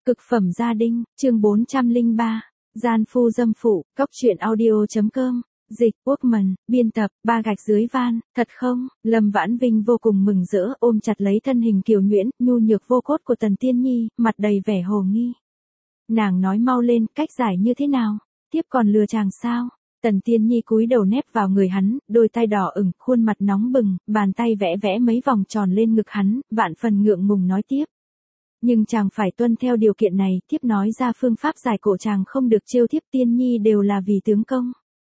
Cực phẩm gia đình, chương 403, gian phu dâm phụ, cóc truyện audio.com, dịch, Workman, biên tập, ba gạch dưới van, thật không? Lâm Vãn Vinh vô cùng mừng rỡ ôm chặt lấy thân hình kiều nhuyễn, nhu nhược vô cốt của Tần Tiên Nhi, mặt đầy vẻ hồ nghi. Nàng nói mau lên, cách giải như thế nào? Tiếp còn lừa chàng sao? Tần Tiên Nhi cúi đầu nép vào người hắn, đôi tay đỏ ửng, khuôn mặt nóng bừng, bàn tay vẽ vẽ mấy vòng tròn lên ngực hắn, vạn phần ngượng ngùng nói tiếp. Nhưng chàng phải tuân theo điều kiện này, tiếp nói ra phương pháp giải cổ chàng không được trêu thiếp Tiên Nhi đều là vì tướng công.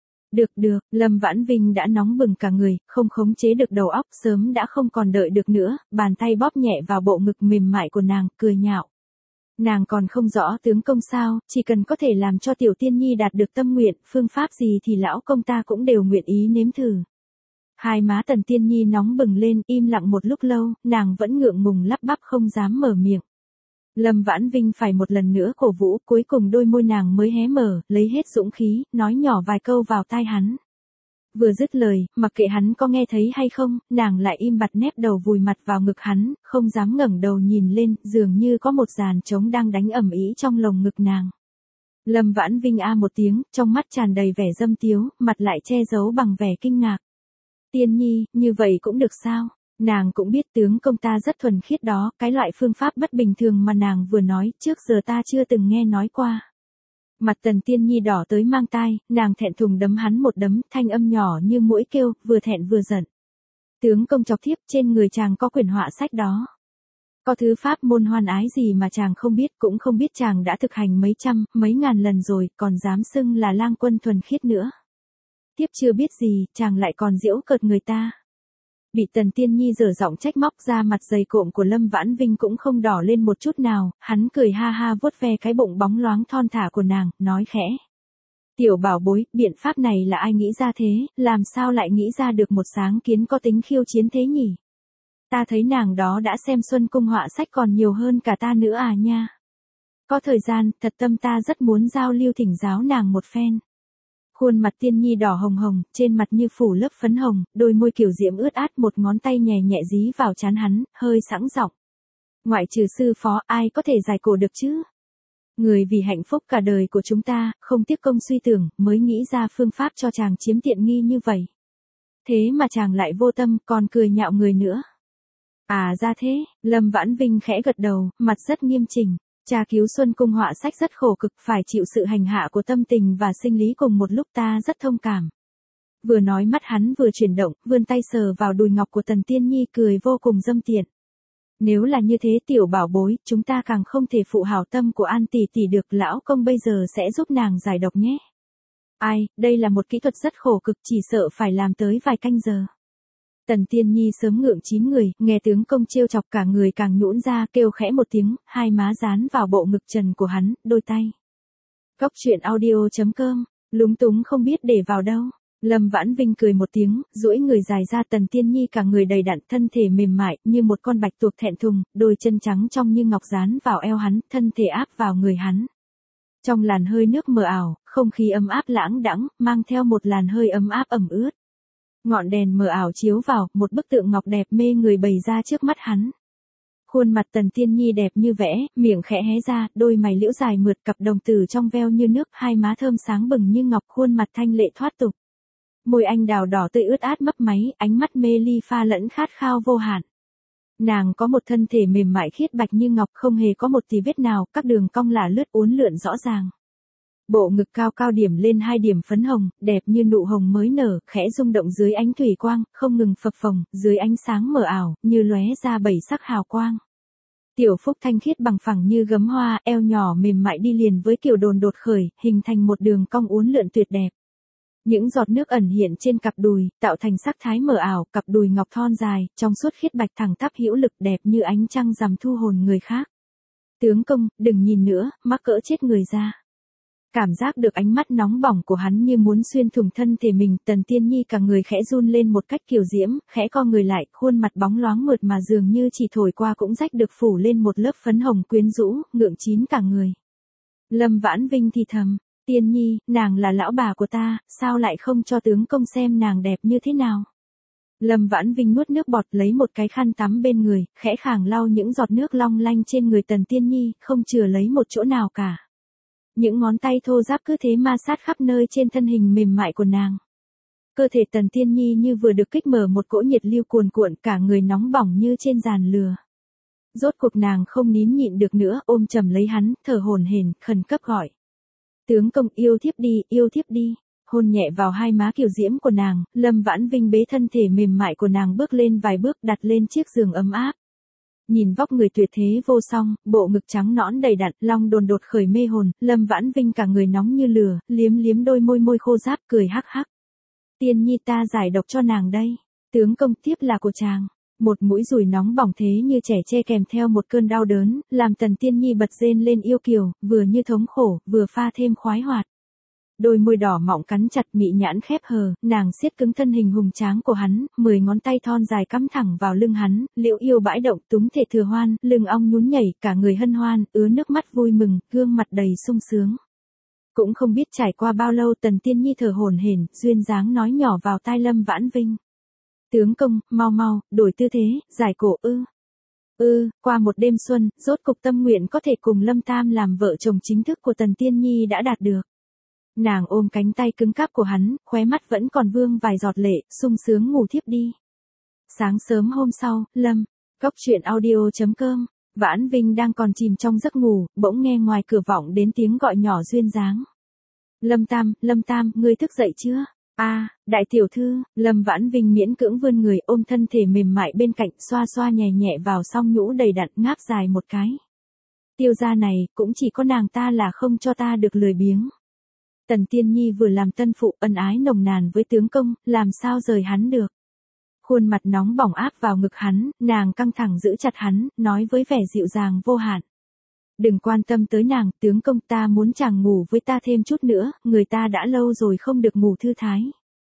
Được, Lâm Vãn Vinh đã nóng bừng cả người, không khống chế được đầu óc, sớm đã không còn đợi được nữa, bàn tay bóp nhẹ vào bộ ngực mềm mại của nàng, cười nhạo. Nàng còn không rõ tướng công sao, chỉ cần có thể làm cho tiểu Tiên Nhi đạt được tâm nguyện, phương pháp gì thì lão công ta cũng đều nguyện ý nếm thử. Hai má Tần Tiên Nhi nóng bừng lên, im lặng một lúc lâu, nàng vẫn ngượng ngùng lắp bắp không dám mở miệng. Lâm Vãn Vinh phải một lần nữa cổ vũ, cuối cùng đôi môi nàng mới hé mở, lấy hết dũng khí, nói nhỏ vài câu vào tai hắn. Vừa dứt lời, mặc kệ hắn có nghe thấy hay không, nàng lại im bặt nép đầu vùi mặt vào ngực hắn, không dám ngẩng đầu nhìn lên, dường như có một dàn trống đang đánh ầm ĩ trong lồng ngực nàng. Lâm Vãn Vinh a một tiếng, trong mắt tràn đầy vẻ dâm tiếu, mặt lại che giấu bằng vẻ kinh ngạc. Tiên Nhi, như vậy cũng được sao? Nàng cũng biết tướng công ta rất thuần khiết đó, cái loại phương pháp bất bình thường mà nàng vừa nói, trước giờ ta chưa từng nghe nói qua. Mặt Tần Tiên Nhi đỏ tới mang tai, nàng thẹn thùng đấm hắn một đấm, thanh âm nhỏ như muỗi kêu, vừa thẹn vừa giận. Tướng công chọc thiếp, trên người chàng có quyển họa sách đó. Có thứ pháp môn hoan ái gì mà chàng không biết, cũng không biết chàng đã thực hành mấy trăm, mấy ngàn lần rồi, còn dám xưng là lang quân thuần khiết nữa. Tiếp chưa biết gì, chàng lại còn giễu cợt người ta. Bị Tần Tiên Nhi giở giọng trách móc ra, mặt dày cộm của Lâm Vãn Vinh cũng không đỏ lên một chút nào, hắn cười ha ha vuốt ve cái bụng bóng loáng thon thả của nàng, nói khẽ. Tiểu bảo bối, biện pháp này là ai nghĩ ra thế, làm sao lại nghĩ ra được một sáng kiến có tính khiêu chiến thế nhỉ? Ta thấy nàng đó đã xem Xuân Cung họa sách còn nhiều hơn cả ta nữa à nha. Có thời gian, thật tâm ta rất muốn giao lưu thỉnh giáo nàng một phen. Khuôn mặt Tiên Nhi đỏ hồng hồng, trên mặt như phủ lớp phấn hồng, đôi môi kiểu diễm ướt át, một ngón tay nhẹ nhẹ dí vào trán hắn, hơi sẵn giọng. Ngoại trừ sư phó, ai có thể giải cổ được chứ? Người vì hạnh phúc cả đời của chúng ta, không tiếc công suy tưởng, mới nghĩ ra phương pháp cho chàng chiếm tiện nghi như vậy. Thế mà chàng lại vô tâm, còn cười nhạo người nữa. À ra thế, Lâm Vãn Vinh khẽ gật đầu, mặt rất nghiêm chỉnh. Cha cứu Xuân Cung họa sách rất khổ cực, phải chịu sự hành hạ của tâm tình và sinh lý cùng một lúc, ta rất thông cảm. Vừa nói mắt hắn vừa chuyển động, vươn tay sờ vào đùi ngọc của Tần Tiên Nhi, cười vô cùng dâm tiện. Nếu là như thế tiểu bảo bối, chúng ta càng không thể phụ hảo tâm của An tỷ tỷ được, lão công bây giờ sẽ giúp nàng giải độc nhé. Ai, đây là một kỹ thuật rất khổ cực, chỉ sợ phải làm tới vài canh giờ. Tần Tiên Nhi sớm ngượng chín người, nghe tướng công trêu chọc cả người càng nhũn ra, kêu khẽ một tiếng, hai má dán vào bộ ngực trần của hắn, đôi tay. Cóc truyện audio.com, lúng túng không biết để vào đâu. Lâm Vãn Vinh cười một tiếng, duỗi người dài ra, Tần Tiên Nhi cả người đầy đặn, thân thể mềm mại, như một con bạch tuộc thẹn thùng, đôi chân trắng trong như ngọc dán vào eo hắn, thân thể áp vào người hắn. Trong làn hơi nước mờ ảo, không khí ấm áp lãng đãng, mang theo một làn hơi ấm áp ẩm ướt. Ngọn đèn mờ ảo chiếu vào, một bức tượng ngọc đẹp mê người bày ra trước mắt hắn. Khuôn mặt Tần Tiên Nhi đẹp như vẽ, miệng khẽ hé ra, đôi mày liễu dài mượt, cặp đồng tử trong veo như nước, hai má thơm sáng bừng như ngọc, khuôn mặt thanh lệ thoát tục. Môi anh đào đỏ tươi ướt át mấp máy, ánh mắt mê ly pha lẫn khát khao vô hạn. Nàng có một thân thể mềm mại khiết bạch như ngọc, không hề có một tí vết nào, các đường cong lả lướt uốn lượn rõ ràng. Bộ ngực cao cao điểm lên hai điểm phấn hồng, đẹp như nụ hồng mới nở, khẽ rung động dưới ánh thủy quang, không ngừng phập phồng, dưới ánh sáng mờ ảo, như lóe ra bảy sắc hào quang. Tiểu phúc thanh khiết bằng phẳng như gấm hoa, eo nhỏ mềm mại đi liền với kiểu đồn đột khởi, hình thành một đường cong uốn lượn tuyệt đẹp. Những giọt nước ẩn hiện trên cặp đùi, tạo thành sắc thái mờ ảo, cặp đùi ngọc thon dài, trong suốt khiết bạch thẳng tắp hữu lực, đẹp như ánh trăng rằm thu hồn người khác. Tướng công, đừng nhìn nữa, mắc cỡ chết người ra. Cảm giác được ánh mắt nóng bỏng của hắn như muốn xuyên thủng thân thể mình, Tần Tiên Nhi cả người khẽ run lên một cách kiều diễm, khẽ co người lại, khuôn mặt bóng loáng mượt mà dường như chỉ thổi qua cũng rách được phủ lên một lớp phấn hồng quyến rũ, ngượng chín cả người. Lâm Vãn Vinh thì thầm, Tiên Nhi, nàng là lão bà của ta, sao lại không cho tướng công xem nàng đẹp như thế nào? Lâm Vãn Vinh nuốt nước bọt lấy một cái khăn tắm bên người, khẽ khàng lau những giọt nước long lanh trên người Tần Tiên Nhi, không chừa lấy một chỗ nào cả. Những ngón tay thô ráp cứ thế ma sát khắp nơi trên thân hình mềm mại của nàng. Cơ thể Tần Tiên Nhi như vừa được kích mở một cỗ nhiệt lưu cuồn cuộn, cả người nóng bỏng như trên giàn lửa. Rốt cuộc nàng không nín nhịn được nữa, ôm chầm lấy hắn, thở hổn hển, khẩn cấp gọi. Tướng công, yêu thiếp đi, yêu thiếp đi. Hôn nhẹ vào hai má kiều diễm của nàng, Lâm Vãn Vinh bế thân thể mềm mại của nàng bước lên vài bước, đặt lên chiếc giường ấm áp. Nhìn vóc người tuyệt thế vô song, bộ ngực trắng nõn đầy đặn, long đồn đột khởi mê hồn, Lâm Vãn Vinh cả người nóng như lửa, liếm liếm đôi môi môi khô ráp, cười hắc hắc. Tiên Nhi, ta giải độc cho nàng đây. Tướng công, tiếp là của chàng. Một mũi dùi nóng bỏng thế như trẻ tre kèm theo một cơn đau đớn, làm Tần Tiên Nhi bật rên lên yêu kiều, vừa như thống khổ, vừa pha thêm khoái hoạt. Đôi môi đỏ mọng cắn chặt, mị nhãn khép hờ, nàng siết cứng thân hình hùng tráng của hắn, 10 ngón tay thon dài cắm thẳng vào lưng hắn, liễu yêu bãi động, túng thể thừa hoan, lưng ong nhún nhảy, cả người hân hoan, ứa nước mắt vui mừng, gương mặt đầy sung sướng. Cũng không biết trải qua bao lâu, Tần Tiên Nhi thở hổn hển, duyên dáng nói nhỏ vào tai Lâm Vãn Vinh. Tướng công, mau mau, đổi tư thế, giải cổ qua một đêm xuân, rốt cục tâm nguyện có thể cùng Lâm Tam làm vợ chồng chính thức của Tần Tiên Nhi đã đạt được. Nàng ôm cánh tay cứng cáp của hắn, khóe mắt vẫn còn vương vài giọt lệ, sung sướng ngủ thiếp đi. Sáng sớm hôm sau, Cóc truyện audio.com, Vãn Vinh đang còn chìm trong giấc ngủ, bỗng nghe ngoài cửa vọng đến tiếng gọi nhỏ duyên dáng. Lâm Tam, ngươi thức dậy chưa? Đại tiểu thư, Lâm Vãn Vinh miễn cưỡng vươn người ôm thân thể mềm mại bên cạnh, xoa xoa nhẹ nhẹ vào song nhũ đầy đặn, ngáp dài một cái. Tiêu gia này, cũng chỉ có nàng ta là không cho ta được lười biếng. Tần Tiên Nhi vừa làm tân phụ, ân ái nồng nàn với tướng công, làm sao rời hắn được. Khuôn mặt nóng bỏng áp vào ngực hắn, nàng căng thẳng giữ chặt hắn, nói với vẻ dịu dàng vô hạn. Đừng quan tâm tới nàng, tướng công, ta muốn chàng ngủ với ta thêm chút nữa, người ta đã lâu rồi không được ngủ thư thái.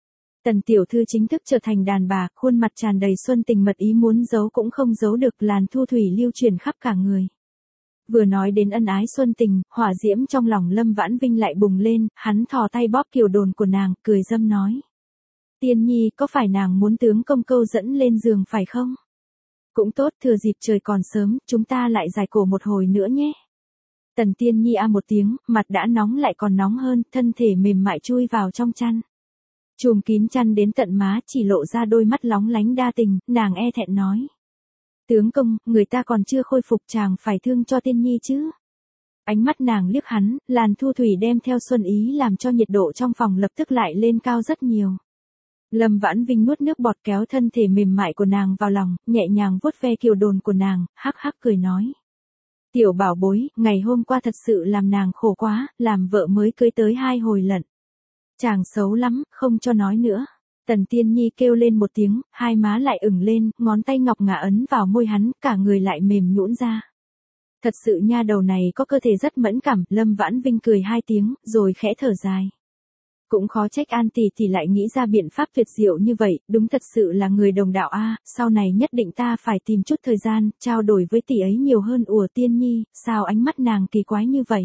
Tần tiểu thư chính thức trở thành đàn bà, khuôn mặt tràn đầy xuân tình mật ý, muốn giấu cũng không giấu được, làn thu thủy lưu truyền khắp cả người. Vừa nói đến ân ái xuân tình, hỏa diễm trong lòng Lâm Vãn Vinh lại bùng lên, hắn thò tay bóp kiều đồn của nàng, cười dâm nói. Tiên Nhi, có phải nàng muốn tướng công câu dẫn lên giường phải không? Cũng tốt, thừa dịp trời còn sớm, chúng ta lại giải cổ một hồi nữa nhé. Tần Tiên Nhi một tiếng, mặt đã nóng lại còn nóng hơn, thân thể mềm mại chui vào trong chăn. Chùm kín chăn đến tận má, chỉ lộ ra đôi mắt lóng lánh đa tình, nàng e thẹn nói. Tướng công, người ta còn chưa khôi phục, chàng phải thương cho Tiên Nhi chứ. Ánh mắt nàng liếc hắn, làn thu thủy đem theo xuân ý làm cho nhiệt độ trong phòng lập tức lại lên cao rất nhiều. Lâm Vãn Vinh nuốt nước bọt kéo thân thể mềm mại của nàng vào lòng, nhẹ nhàng vuốt ve kiều đồn của nàng, hắc hắc cười nói. Tiểu bảo bối, ngày hôm qua thật sự làm nàng khổ quá, làm vợ mới cưới tới 2 hồi lận. Chàng xấu lắm, không cho nói nữa. Tần Tiên Nhi kêu lên một tiếng, hai má lại ửng lên, ngón tay ngọc ngà ấn vào môi hắn, cả người lại mềm nhũn ra. Thật sự nha đầu này có cơ thể rất mẫn cảm, Lâm Vãn Vinh cười 2 tiếng, rồi khẽ thở dài. Cũng khó trách An tỷ lại nghĩ ra biện pháp tuyệt diệu như vậy, đúng thật sự là người đồng đạo sau này nhất định ta phải tìm chút thời gian, trao đổi với tỷ ấy nhiều hơn. Tiên Nhi, sao ánh mắt nàng kỳ quái như vậy?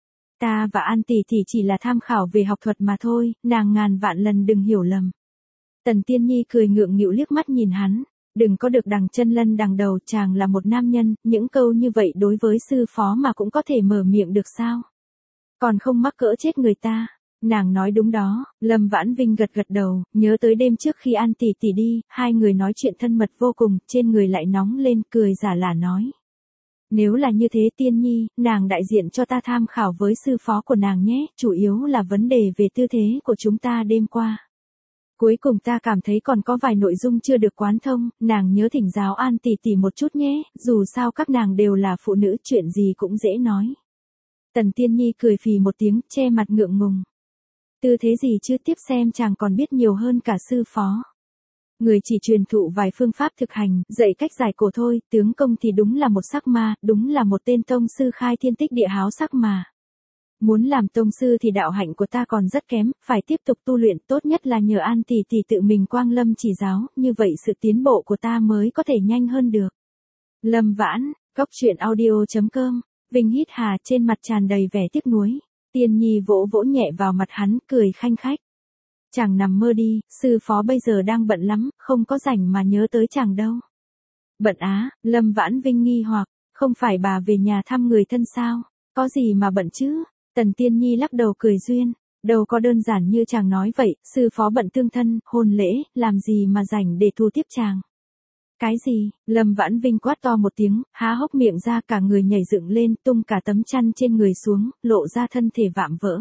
Ta và An tỷ chỉ là tham khảo về học thuật mà thôi, nàng ngàn vạn lần đừng hiểu lầm. Tần Tiên Nhi cười ngượng nghịu liếc mắt nhìn hắn, đừng có được đằng chân lân đằng đầu, chàng là một nam nhân, những câu như vậy đối với sư phó mà cũng có thể mở miệng được sao? Còn không mắc cỡ chết người ta. Nàng nói đúng đó, Lâm Vãn Vinh gật đầu, nhớ tới đêm trước khi An tỷ đi, hai người nói chuyện thân mật vô cùng, trên người lại nóng lên, cười giả lả nói. Nếu là như thế Tiên Nhi, nàng đại diện cho ta tham khảo với sư phó của nàng nhé, chủ yếu là vấn đề về tư thế của chúng ta đêm qua. Cuối cùng ta cảm thấy còn có vài nội dung chưa được quán thông, nàng nhớ thỉnh giáo An tỷ một chút nhé, dù sao các nàng đều là phụ nữ, chuyện gì cũng dễ nói. Tần Tiên Nhi cười phì một tiếng, che mặt ngượng ngùng. Tư thế gì chứ, tiếp xem chàng còn biết nhiều hơn cả sư phó. Người chỉ truyền thụ vài phương pháp thực hành, dạy cách giải cổ thôi, tướng công thì đúng là một sắc ma, đúng là một tên tông sư khai thiên tích địa háo sắc mà. Muốn làm tông sư thì đạo hạnh của ta còn rất kém, phải tiếp tục tu luyện, tốt nhất là nhờ An tỷ tự mình quang lâm chỉ giáo, như vậy sự tiến bộ của ta mới có thể nhanh hơn được. Lâm Vãn, Cóc truyện audio.com, Vinh hít hà, trên mặt tràn đầy vẻ tiếc nuối. Tiên Nhi vỗ vỗ nhẹ vào mặt hắn, cười khanh khách. Chàng nằm mơ đi, sư phó bây giờ đang bận lắm, không có rảnh mà nhớ tới chàng đâu. Bận á, Lâm Vãn Vinh nghi hoặc, không phải bà về nhà thăm người thân sao, có gì mà bận chứ? Tần Tiên Nhi lắc đầu cười duyên, đâu có đơn giản như chàng nói vậy, sư phó bận tương thân, hôn lễ, làm gì mà rảnh để thu tiếp chàng. Cái gì? Lâm Vãn Vinh quát to một tiếng, há hốc miệng ra, cả người nhảy dựng lên, tung cả tấm chăn trên người xuống, lộ ra thân thể vạm vỡ.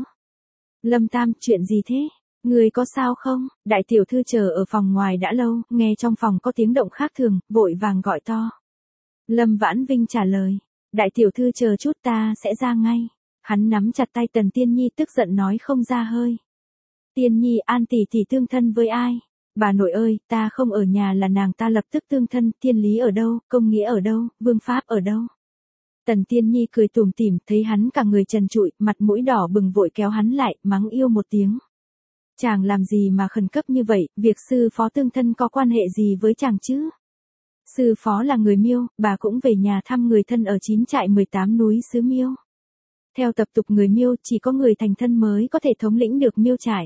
Lâm Tam, chuyện gì thế? Người có sao không? Đại tiểu thư chờ ở phòng ngoài đã lâu, nghe trong phòng có tiếng động khác thường, vội vàng gọi to. Lâm Vãn Vinh trả lời, đại tiểu thư chờ chút ta sẽ ra ngay. Hắn nắm chặt tay Tần Tiên Nhi tức giận nói không ra hơi. Tiên Nhi, An tỷ tỷ tương thân với ai? Bà nội ơi, ta không ở nhà là nàng ta lập tức tương thân, thiên lý ở đâu, công nghĩa ở đâu, vương pháp ở đâu? Tần Tiên Nhi cười tủm tỉm, thấy hắn cả người trần trụi, mặt mũi đỏ bừng vội kéo hắn lại, mắng yêu một tiếng. Chàng làm gì mà khẩn cấp như vậy, việc sư phó tương thân có quan hệ gì với chàng chứ? Sư phó là người Miêu, bà cũng về nhà thăm người thân ở 9 trại 18 núi xứ Miêu. Theo tập tục người Miêu, chỉ có người thành thân mới có thể thống lĩnh được Miêu trại.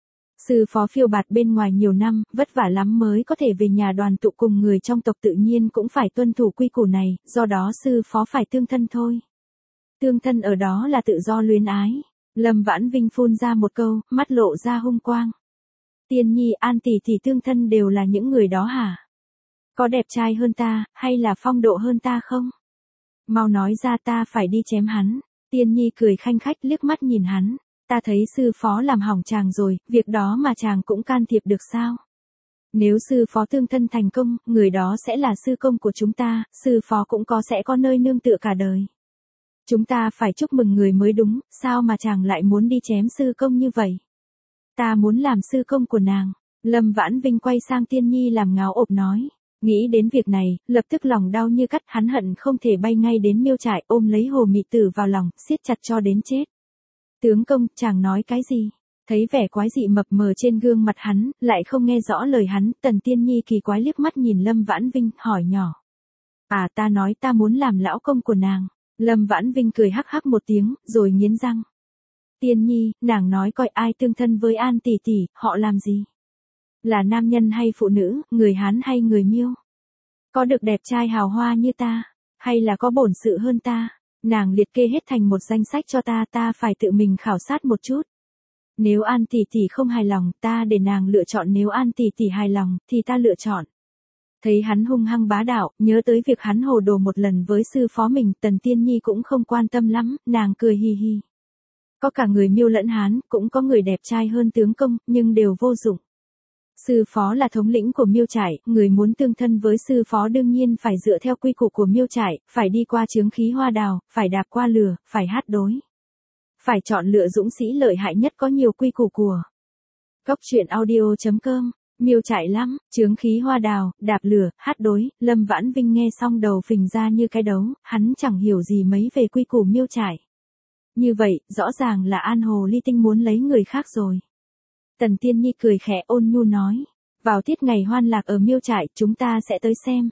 Sư phó phiêu bạt bên ngoài nhiều năm, vất vả lắm mới có thể về nhà đoàn tụ cùng người trong tộc, tự nhiên cũng phải tuân thủ quy củ này, do đó sư phó phải tương thân thôi. Tương thân ở đó là tự do luyến ái. Lâm Vãn Vinh phun ra một câu, mắt lộ ra hung quang. Tiên Nhi, An tỷ tỷ tương thân đều là những người đó hả? Có đẹp trai hơn ta, hay là phong độ hơn ta không? Mau nói ra, ta phải đi chém hắn. Tiên Nhi cười khanh khách liếc mắt nhìn hắn. Ta thấy sư phó làm hỏng chàng rồi, việc đó mà chàng cũng can thiệp được sao? Nếu sư phó tương thân thành công, người đó sẽ là sư công của chúng ta, sư phó cũng sẽ có nơi nương tựa cả đời. Chúng ta phải chúc mừng người mới đúng, sao mà chàng lại muốn đi chém sư công như vậy? Ta muốn làm sư công của nàng. Lâm Vãn Vinh quay sang Tiên Nhi làm ngáo ộp nói. Nghĩ đến việc này, lập tức lòng đau như cắt, hắn hận không thể bay ngay đến Miêu trại, ôm lấy Hồ Mị Tử vào lòng, siết chặt cho đến chết. Tướng công, chàng nói cái gì? Thấy vẻ quái dị mập mờ trên gương mặt hắn, lại không nghe rõ lời hắn, Tần Tiên Nhi kỳ quái liếc mắt nhìn Lâm Vãn Vinh, hỏi nhỏ. À, ta nói ta muốn làm lão công của nàng. Lâm Vãn Vinh cười hắc hắc một tiếng, rồi nghiến răng. Tiên Nhi, nàng nói coi ai tương thân với An tỷ tỷ, họ làm gì? Là nam nhân hay phụ nữ, người Hán hay người Miêu? Có được đẹp trai hào hoa như ta, hay là có bổn sự hơn ta? Nàng liệt kê hết thành một danh sách cho ta, ta phải tự mình khảo sát một chút. Nếu An tỷ tỷ không hài lòng, ta để nàng lựa chọn, nếu An tỷ tỷ hài lòng, thì ta lựa chọn. Thấy hắn hung hăng bá đạo, nhớ tới việc hắn hồ đồ một lần với sư phó mình, Tần Tiên Nhi cũng không quan tâm lắm, nàng cười hi hi. Có cả người Miêu lẫn Hán, cũng có người đẹp trai hơn tướng công, nhưng đều vô dụng. Sư phó là thống lĩnh của Miêu trại, người muốn tương thân với sư phó đương nhiên phải dựa theo quy củ của Miêu trại, phải đi qua chướng khí hoa đào, phải đạp qua lửa, phải hát đối. Phải chọn lựa dũng sĩ lợi hại nhất có nhiều quy củ của. Góc truyện audio.com, Miêu trại lắm, chướng khí hoa đào, đạp lửa, hát đối, Lâm Vãn Vinh nghe xong đầu phình ra như cái đấu, hắn chẳng hiểu gì mấy về quy củ Miêu trại. Như vậy, rõ ràng là An Hồ Ly Tinh muốn lấy người khác rồi. Tần Tiên Nhi cười khẽ ôn nhu nói, vào tiết ngày hoan lạc ở Miêu trại, chúng ta sẽ tới xem.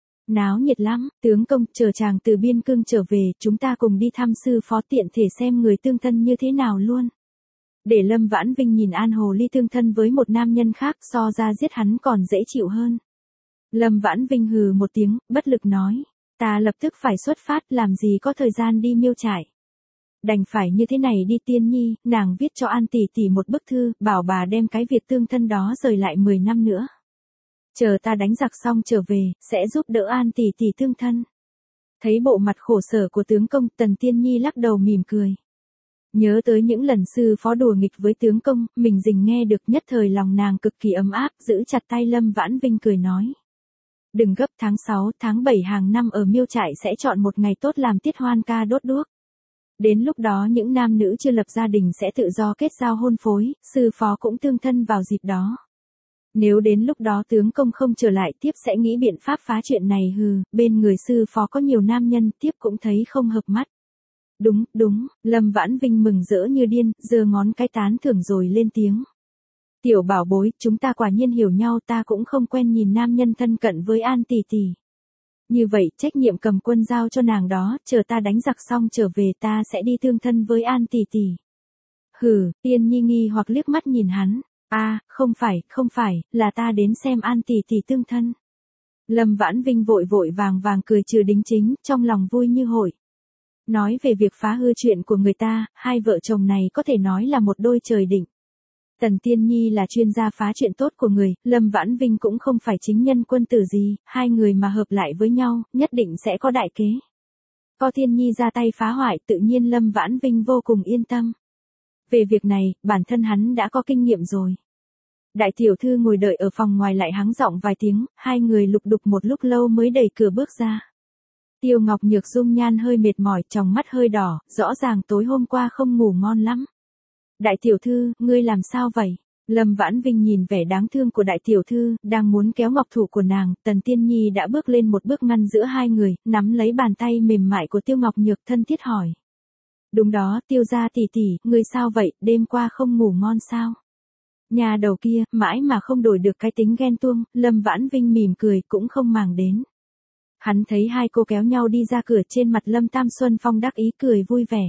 Náo nhiệt lắm, tướng công, chờ chàng từ biên cương trở về, chúng ta cùng đi thăm sư phó, tiện thể xem người tương thân như thế nào luôn. Để Lâm Vãn Vinh nhìn An Hồ Ly tương thân với một nam nhân khác, so ra giết hắn còn dễ chịu hơn. Lâm Vãn Vinh hừ một tiếng, bất lực nói, ta lập tức phải xuất phát, làm gì có thời gian đi Miêu trại. Đành phải như thế này đi Tiên Nhi, nàng viết cho An tỷ tỷ một bức thư, bảo bà đem cái việc tương thân đó rời lại 10 năm nữa. Chờ ta đánh giặc xong trở về, sẽ giúp đỡ An tỷ tỷ tương thân. Thấy bộ mặt khổ sở của tướng công, Tần Tiên Nhi lắc đầu mỉm cười. Nhớ tới những lần sư phó đùa nghịch với tướng công, mình dình nghe được, nhất thời lòng nàng cực kỳ ấm áp, giữ chặt tay Lâm Vãn Vinh cười nói. Đừng gấp, tháng 6, tháng 7 hàng năm ở Miêu trại sẽ chọn một ngày tốt làm tiết hoan ca đốt đuốc. Đến lúc đó những nam nữ chưa lập gia đình sẽ tự do kết giao hôn phối, sư phó cũng tương thân vào dịp đó. Nếu đến lúc đó tướng công không trở lại tiếp sẽ nghĩ biện pháp phá chuyện này, bên người sư phó có nhiều nam nhân, tiếp cũng thấy không hợp mắt. Đúng, đúng, Lâm Vãn Vinh mừng rỡ như điên, giơ ngón cái tán thưởng rồi lên tiếng. Tiểu bảo bối, chúng ta quả nhiên hiểu nhau, ta cũng không quen nhìn nam nhân thân cận với An tỷ tỷ. Như vậy, trách nhiệm cầm quân giao cho nàng đó, chờ ta đánh giặc xong trở về ta sẽ đi tương thân với An tỷ tỷ. Tiên Nhi nghi hoặc liếc mắt nhìn hắn. Không phải, là ta đến xem An tỷ tỷ tương thân. Lâm Vãn Vinh vội vội vàng vàng cười trừ đính chính, trong lòng vui như hội. Nói về việc phá hư chuyện của người ta, hai vợ chồng này có thể nói là một đôi trời định. Tần Tiên Nhi là chuyên gia phá chuyện tốt của người, Lâm Vãn Vinh cũng không phải chính nhân quân tử gì, hai người mà hợp lại với nhau, nhất định sẽ có đại kế. Có Tiên Nhi ra tay phá hoại, tự nhiên Lâm Vãn Vinh vô cùng yên tâm. Về việc này, bản thân hắn đã có kinh nghiệm rồi. Đại tiểu thư ngồi đợi ở phòng ngoài lại hắng giọng vài tiếng, hai người lục đục một lúc lâu mới đẩy cửa bước ra. Tiêu Ngọc Nhược dung nhan hơi mệt mỏi, tròng mắt hơi đỏ, rõ ràng tối hôm qua không ngủ ngon lắm. Đại tiểu thư, ngươi làm sao vậy? Lâm Vãn Vinh nhìn vẻ đáng thương của đại tiểu thư, đang muốn kéo ngọc thủ của nàng, Tần Tiên Nhi đã bước lên một bước ngăn giữa hai người, nắm lấy bàn tay mềm mại của Tiêu Ngọc Nhược thân thiết hỏi. Đúng đó, Tiêu gia tỷ tỷ, ngươi sao vậy, đêm qua không ngủ ngon sao? Nhà đầu kia, mãi mà không đổi được cái tính ghen tuông, Lâm Vãn Vinh mỉm cười cũng không màng đến. Hắn thấy hai cô kéo nhau đi ra cửa, trên mặt Lâm Tam Xuân Phong đắc ý cười vui vẻ.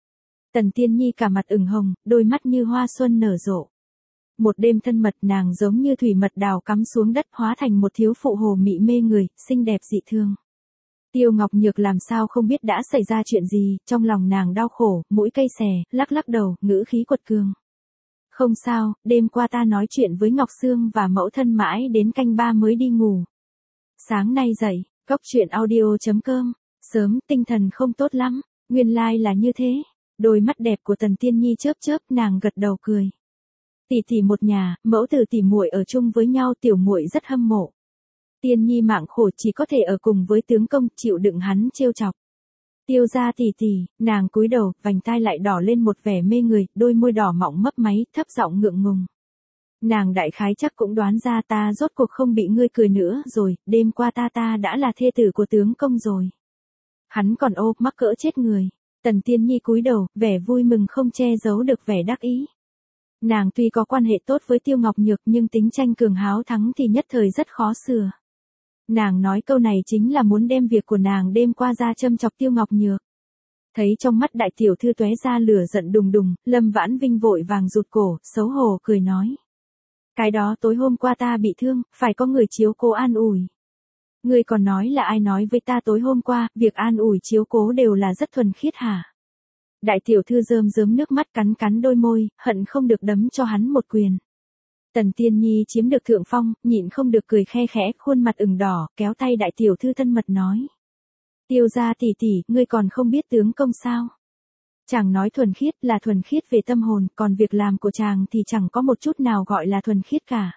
Tần Tiên Nhi cả mặt ửng hồng, đôi mắt như hoa xuân nở rộ. Một đêm thân mật, nàng giống như thủy mật đào cắm xuống đất, hóa thành một thiếu phụ hồ mị mê người, xinh đẹp dị thương. Tiêu Ngọc Nhược làm sao không biết đã xảy ra chuyện gì, trong lòng nàng đau khổ, mũi cay xè, lắc lắc đầu, ngữ khí quật cường. Không sao, đêm qua ta nói chuyện với Ngọc Sương và mẫu thân mãi đến canh 3 mới đi ngủ. Sáng nay dậy, cốc truyện audio.com, sớm, tinh thần không tốt lắm, nguyên lai là như thế. Đôi mắt đẹp của Tần Tiên Nhi chớp chớp, nàng gật đầu cười. Tỷ tỷ một nhà, mẫu tử tỷ muội ở chung với nhau, tiểu muội rất hâm mộ. Tiên Nhi mạng khổ chỉ có thể ở cùng với tướng công, chịu đựng hắn trêu chọc. Tiêu gia tỷ tỷ, nàng cúi đầu, vành tai lại đỏ lên một vẻ mê người, đôi môi đỏ mọng mấp máy, thấp giọng ngượng ngùng. Nàng đại khái chắc cũng đoán ra ta rốt cuộc không bị ngươi cười nữa rồi, đêm qua ta đã là thê tử của tướng công rồi. Hắn còn mắc cỡ chết người. Tần Tiên Nhi cúi đầu, vẻ vui mừng không che giấu được vẻ đắc ý. Nàng tuy có quan hệ tốt với Tiêu Ngọc Nhược nhưng tính tranh cường háo thắng thì nhất thời rất khó sửa. Nàng nói câu này chính là muốn đem việc của nàng đêm qua ra châm chọc Tiêu Ngọc Nhược. Thấy trong mắt đại tiểu thư tóe ra lửa giận đùng đùng, Lâm Vãn Vinh vội vàng rụt cổ, xấu hổ cười nói. Cái đó tối hôm qua ta bị thương, phải có người chiếu cố an ủi. Ngươi còn nói là ai nói với ta tối hôm qua, việc an ủi chiếu cố đều là rất thuần khiết hả? Đại tiểu thư rơm rớm nước mắt, cắn cắn đôi môi, hận không được đấm cho hắn một quyền. Tần Tiên Nhi chiếm được thượng phong, nhịn không được cười khe khẽ, khuôn mặt ửng đỏ, kéo tay đại tiểu thư thân mật nói. Tiêu gia tỷ tỷ, ngươi còn không biết tướng công sao? Chàng nói thuần khiết là thuần khiết về tâm hồn, còn việc làm của chàng thì chẳng có một chút nào gọi là thuần khiết cả.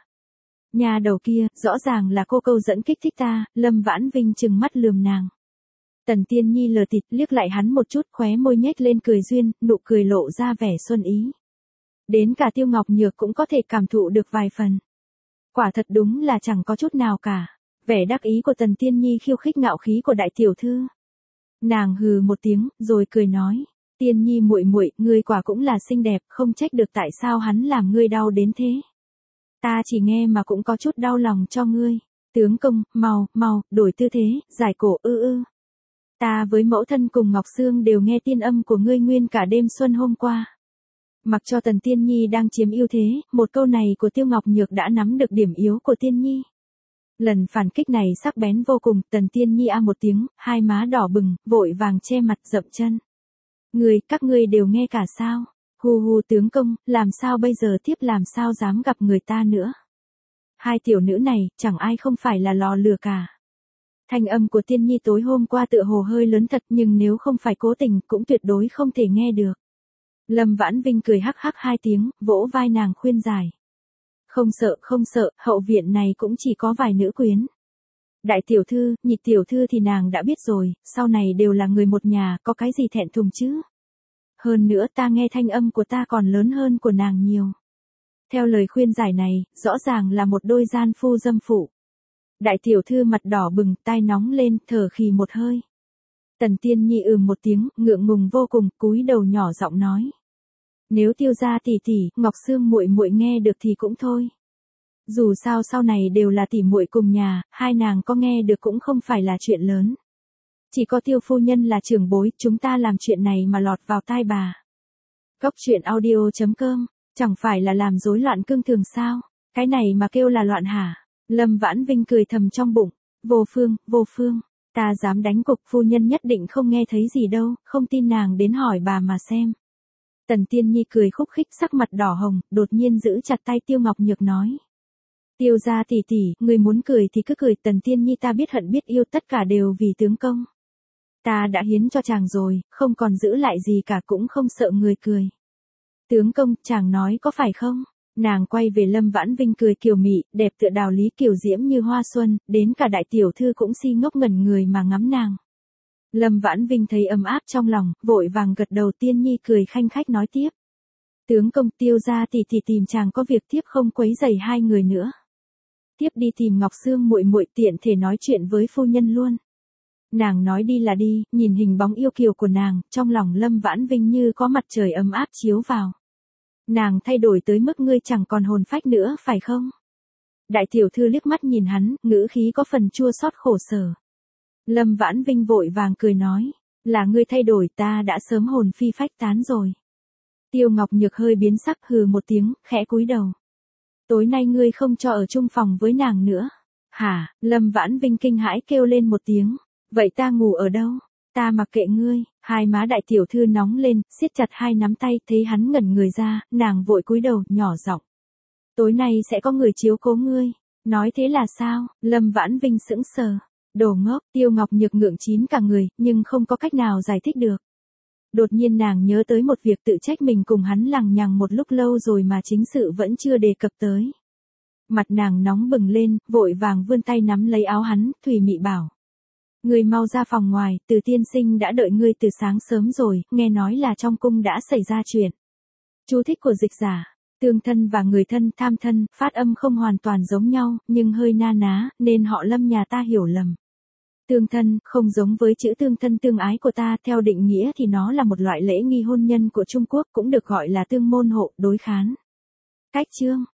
Nhà đầu kia, rõ ràng là cô câu dẫn kích thích ta, Lâm Vãn Vinh trừng mắt lườm nàng. Tần Tiên Nhi lờ tịt liếc lại hắn một chút, khóe môi nhếch lên cười duyên, nụ cười lộ ra vẻ xuân ý. Đến cả Tiêu Ngọc Nhược cũng có thể cảm thụ được vài phần. Quả thật đúng là chẳng có chút nào cả. Vẻ đắc ý của Tần Tiên Nhi khiêu khích ngạo khí của đại tiểu thư. Nàng hừ một tiếng, rồi cười nói. Tiên Nhi muội muội, ngươi quả cũng là xinh đẹp, không trách được tại sao hắn làm ngươi đau đến thế. Ta chỉ nghe mà cũng có chút đau lòng cho ngươi. Tướng công, mau, đổi tư thế, giải cổ ư. Ta với mẫu thân cùng Ngọc Sương đều nghe tiên âm của ngươi nguyên cả đêm xuân hôm qua. Mặc cho Tần Tiên Nhi đang chiếm ưu thế, một câu này của Tiêu Ngọc Nhược đã nắm được điểm yếu của Tiên Nhi. Lần phản kích này sắc bén vô cùng, Tần Tiên Nhi một tiếng, hai má đỏ bừng, vội vàng che mặt dậm chân. Các ngươi đều nghe cả sao? Hù tướng công, làm sao bây giờ tiếp, làm sao dám gặp người ta nữa? Hai tiểu nữ này, chẳng ai không phải là lò lừa cả. Thanh âm của Tiên Nhi tối hôm qua tựa hồ hơi lớn thật, nhưng nếu không phải cố tình cũng tuyệt đối không thể nghe được. Lâm Vãn Vinh cười hắc hắc hai tiếng, vỗ vai nàng khuyên giải. Không sợ, hậu viện này cũng chỉ có vài nữ quyến. Đại tiểu thư, nhị tiểu thư thì nàng đã biết rồi, sau này đều là người một nhà, có cái gì thẹn thùng chứ? Hơn nữa ta nghe thanh âm của ta còn lớn hơn của nàng nhiều. Theo lời khuyên giải này, rõ ràng là một đôi gian phu dâm phụ. Đại tiểu thư mặt đỏ bừng, tai nóng lên, thở khì một hơi. Tần Tiên Nhi một tiếng, ngượng ngùng vô cùng, cúi đầu nhỏ giọng nói. Nếu Tiêu gia tỷ tỷ, Ngọc Sương muội muội nghe được thì cũng thôi. Dù sao sau này đều là tỷ muội cùng nhà, hai nàng có nghe được cũng không phải là chuyện lớn. Chỉ có Tiêu phu nhân là trưởng bối, chúng ta làm chuyện này mà lọt vào tai bà. Cốc truyện audio.com Chẳng phải là làm rối loạn cương thường sao? Cái này mà kêu là loạn hả? Lâm Vãn Vinh cười thầm trong bụng. Vô phương, ta dám đánh cục, phu nhân nhất định không nghe thấy gì đâu, không tin nàng đến hỏi bà mà xem. Tần Tiên Nhi cười khúc khích, sắc mặt đỏ hồng, đột nhiên giữ chặt tay Tiêu Ngọc Nhược nói. Tiêu gia tỷ tỷ, người muốn cười thì cứ cười, Tần Tiên Nhi ta biết hận biết yêu tất cả đều vì tướng công. Ta đã hiến cho chàng rồi, không còn giữ lại gì cả, cũng không sợ người cười. Tướng công, chàng nói có phải không? Nàng quay về Lâm Vãn Vinh cười kiều mị, đẹp tựa đào lý kiều diễm như hoa xuân, đến cả đại tiểu thư cũng si ngốc ngẩn người mà ngắm nàng. Lâm Vãn Vinh thấy ấm áp trong lòng, vội vàng gật đầu. Tiên Nhi cười khanh khách nói tiếp. Tướng công, Tiêu gia tỷ tỷ tìm chàng có việc, tiếp không quấy rầy hai người nữa. Tiếp đi tìm Ngọc Sương muội muội, tiện thể nói chuyện với phu nhân luôn. Nàng nói đi là đi, nhìn hình bóng yêu kiều của nàng, trong lòng Lâm Vãn Vinh như có mặt trời ấm áp chiếu vào. Nàng thay đổi tới mức ngươi chẳng còn hồn phách nữa phải không? Đại tiểu thư liếc mắt nhìn hắn, ngữ khí có phần chua xót khổ sở. Lâm Vãn Vinh vội vàng cười nói, là ngươi thay đổi, ta đã sớm hồn phi phách tán rồi. Tiêu Ngọc Nhược hơi biến sắc, hừ một tiếng, khẽ cúi đầu. Tối nay ngươi không cho ở chung phòng với nàng nữa. Hả? Lâm Vãn Vinh kinh hãi kêu lên một tiếng. Vậy ta ngủ ở đâu? Ta mặc kệ ngươi. Hai má đại tiểu thư nóng lên, siết chặt hai nắm tay, thấy hắn ngẩn người ra, nàng vội cúi đầu, nhỏ giọng. Tối nay sẽ có người chiếu cố ngươi. Nói thế là sao? Lâm Vãn Vinh sững sờ. Đồ ngốc. Tiêu Ngọc Nhược ngượng chín cả người, nhưng không có cách nào giải thích được. Đột nhiên nàng nhớ tới một việc, tự trách mình cùng hắn lằng nhằng một lúc lâu rồi mà chính sự vẫn chưa đề cập tới. Mặt nàng nóng bừng lên, vội vàng vươn tay nắm lấy áo hắn, thùy mị bảo. Ngươi mau ra phòng ngoài, Từ tiên sinh đã đợi ngươi từ sáng sớm rồi, nghe nói là trong cung đã xảy ra chuyện. Chú thích của dịch giả. Tương thân và người thân, tham thân, phát âm không hoàn toàn giống nhau, nhưng hơi na ná, nên họ Lâm nhà ta hiểu lầm. Tương thân, không giống với chữ tương thân tương ái của ta, theo định nghĩa thì nó là một loại lễ nghi hôn nhân của Trung Quốc, cũng được gọi là tương môn hộ, đối khán. Cách chương.